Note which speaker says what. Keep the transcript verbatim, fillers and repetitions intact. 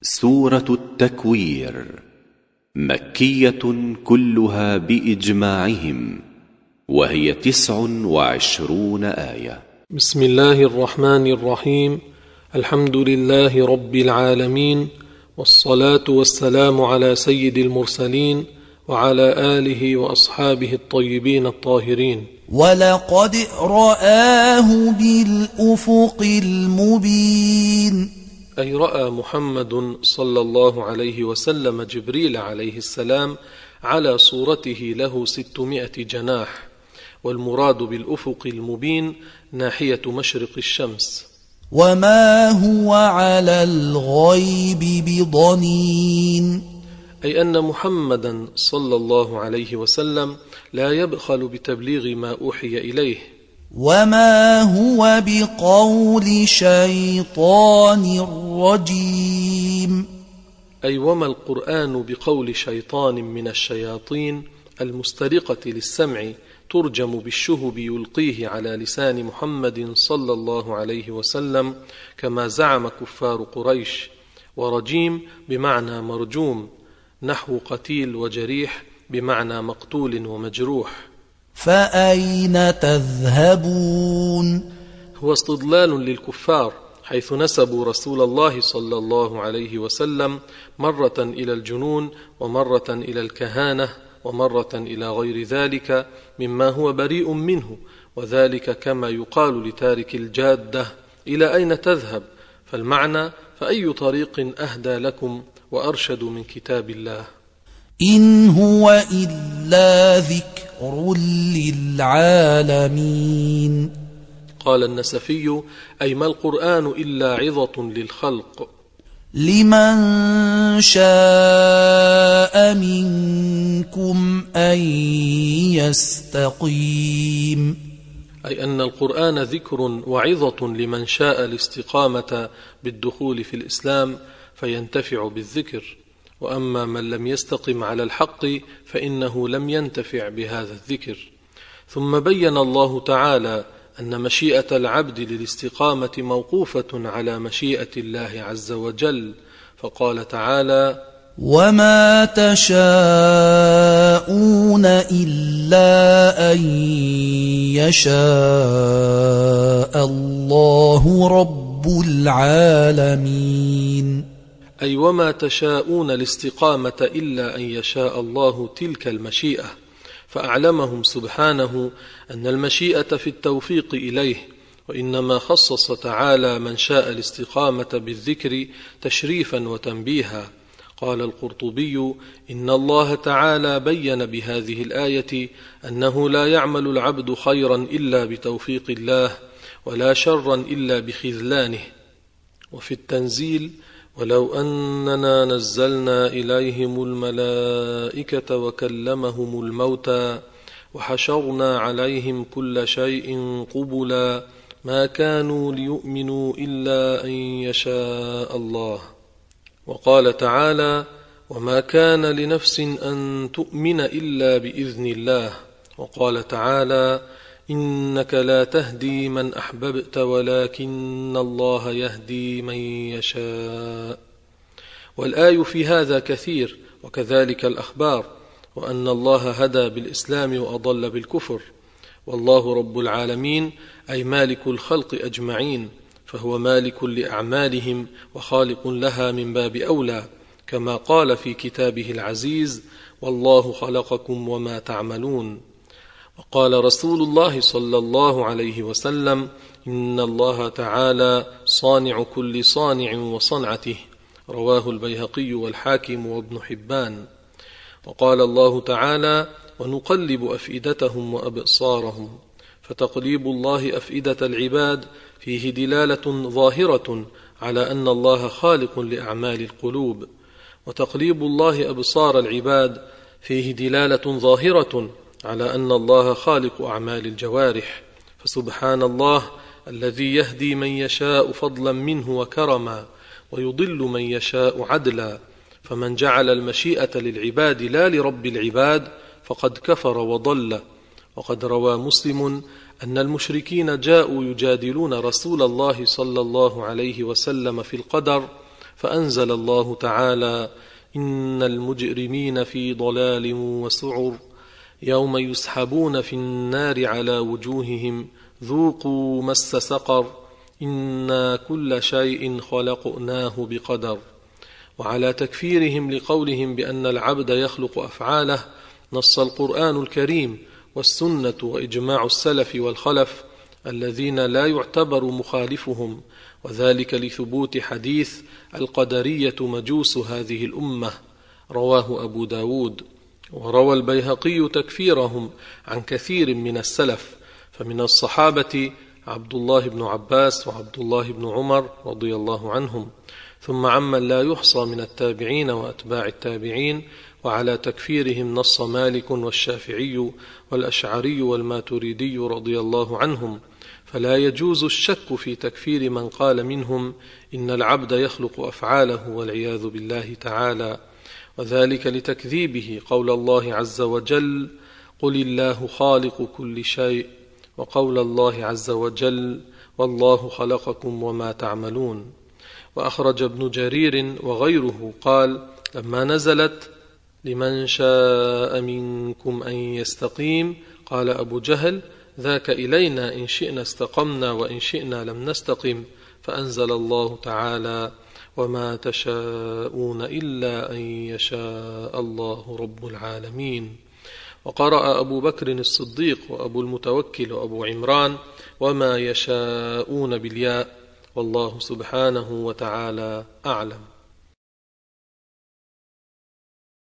Speaker 1: سورة التكوير مكية كلها بإجماعهم، وهي تسع وعشرون آية.
Speaker 2: بسم الله الرحمن الرحيم. الحمد لله رب العالمين، والصلاة والسلام على سيد المرسلين وعلى آله وأصحابه الطيبين الطاهرين.
Speaker 3: ولقد رآه بالأفق المبين،
Speaker 2: أي رأى محمد صلى الله عليه وسلم جبريل عليه السلام على صورته له ستمائة جناح، والمراد بالأفق المبين ناحية مشرق الشمس.
Speaker 3: وما هو على الغيب بضنين،
Speaker 2: أي أن محمدا صلى الله عليه وسلم لا يبخل بتبليغ ما أوحي إليه.
Speaker 3: وما هو بقول شيطان رجيم،
Speaker 2: أي وما القرآن بقول شيطان من الشياطين المسترقة للسمع ترجم بالشهب يلقيه على لسان محمد صلى الله عليه وسلم كما زعم كفار قريش. ورجيم بمعنى مرجوم، نحو قتيل وجريح بمعنى مقتول ومجروح.
Speaker 3: فأين تذهبون،
Speaker 2: هو استضلال للكفار حيث نسبوا رسول الله صلى الله عليه وسلم مرة إلى الجنون، ومرة إلى الكهانة، ومرة إلى غير ذلك مما هو بريء منه، وذلك كما يقال لتارك الجادة: إلى أين تذهب؟ فالمعنى: فأي طريق أهدى لكم وأرشد من كتاب الله.
Speaker 3: إن هو إلا ذكر للعالمين.
Speaker 2: قال النسفي: أي ما القرآن إلا عظة للخلق،
Speaker 3: لمن شاء منكم أن يستقيم.
Speaker 2: أي أن القرآن ذكر وعظة لمن شاء الاستقامة بالدخول في الإسلام فينتفع بالذكر، وأما من لم يستقم على الحق فإنه لم ينتفع بهذا الذكر. ثم بين الله تعالى أن مشيئة العبد للاستقامة موقوفة على مشيئة الله عز وجل، فقال تعالى:
Speaker 3: وما تشاءون إلا أن يشاء الله رب العالمين.
Speaker 2: أي وما تشاءون الاستقامة إلا أن يشاء الله تلك المشيئة، فأعلمهم سبحانه أن المشيئة في التوفيق إليه، وإنما خصص تعالى من شاء الاستقامة بالذكر تشريفا وتنبيها. قال القرطبي: إن الله تعالى بين بهذه الآية أنه لا يعمل العبد خيرا إلا بتوفيق الله، ولا شرا إلا بخذلانه. وفي التنزيل: ولو أننا نزلنا إليهم الملائكة وكلمهم الموتى وحشرنا عليهم كل شيء قبلا ما كانوا ليؤمنوا إلا أن يشاء الله. وقال تعالى: وما كان لنفس أن تؤمن إلا بإذن الله. وقال تعالى: إنك لا تهدي من أحببت ولكن الله يهدي من يشاء. والآي في هذا كثير، وكذلك الأخبار، وأن الله هدى بالإسلام وأضل بالكفر. والله رب العالمين أي مالك الخلق أجمعين، فهو مالك لأعمالهم وخالق لها من باب أولى، كما قال في كتابه العزيز: والله خلقكم وما تعملون. وقال رسول الله صلى الله عليه وسلم: إن الله تعالى صانع كل صانع وصنعته. رواه البيهقي والحاكم وابن حبان. وقال الله تعالى: ونقلب أفئدتهم وأبصارهم. فتقليب الله أفئدة العباد فيه دلالة ظاهرة على أن الله خالق لأعمال القلوب، وتقليب الله أبصار العباد فيه دلالة ظاهرة على أن الله خالق أعمال الجوارح. فسبحان الله الذي يهدي من يشاء فضلا منه وكرما، ويضل من يشاء عدلا. فمن جعل المشيئة للعباد لا لرب العباد فقد كفر وضل. وقد روى مسلم أن المشركين جاءوا يجادلون رسول الله صلى الله عليه وسلم في القدر، فأنزل الله تعالى: إن المجرمين في ضلال وسعر يوم يسحبون في النار على وجوههم ذوقوا مس سقر إنا كل شيء خلقناه بقدر. وعلى تكفيرهم لقولهم بأن العبد يخلق أفعاله نص القرآن الكريم والسنة وإجماع السلف والخلف الذين لا يعتبر مخالفهم، وذلك لثبوت حديث القدرية مجوس هذه الأمة رواه أبو داود. وروى البيهقي تكفيرهم عن كثير من السلف، فمن الصحابة عبد الله بن عباس وعبد الله بن عمر رضي الله عنهم، ثم عمن لا يحصى من التابعين وأتباع التابعين. وعلى تكفيرهم نص مالك والشافعي والأشعري والماتريدي رضي الله عنهم، فلا يجوز الشك في تكفير من قال منهم إن العبد يخلق أفعاله والعياذ بالله تعالى، وذلك لتكذيبه قول الله عز وجل: قل الله خالق كل شيء، وقول الله عز وجل: والله خلقكم وما تعملون. وأخرج ابن جرير وغيره قال: لما نزلت لمن شاء منكم أن يستقيم قال أبو جهل: ذاك إلينا إن شئنا استقمنا وإن شئنا لم نستقم، فأنزل الله تعالى: وما تشاءون إلا أن يشاء الله رب العالمين. وقرأ أبو بكر الصديق وأبو المتوكل وأبو عمران: وما يشاءون بالياء، والله سبحانه وتعالى أعلم.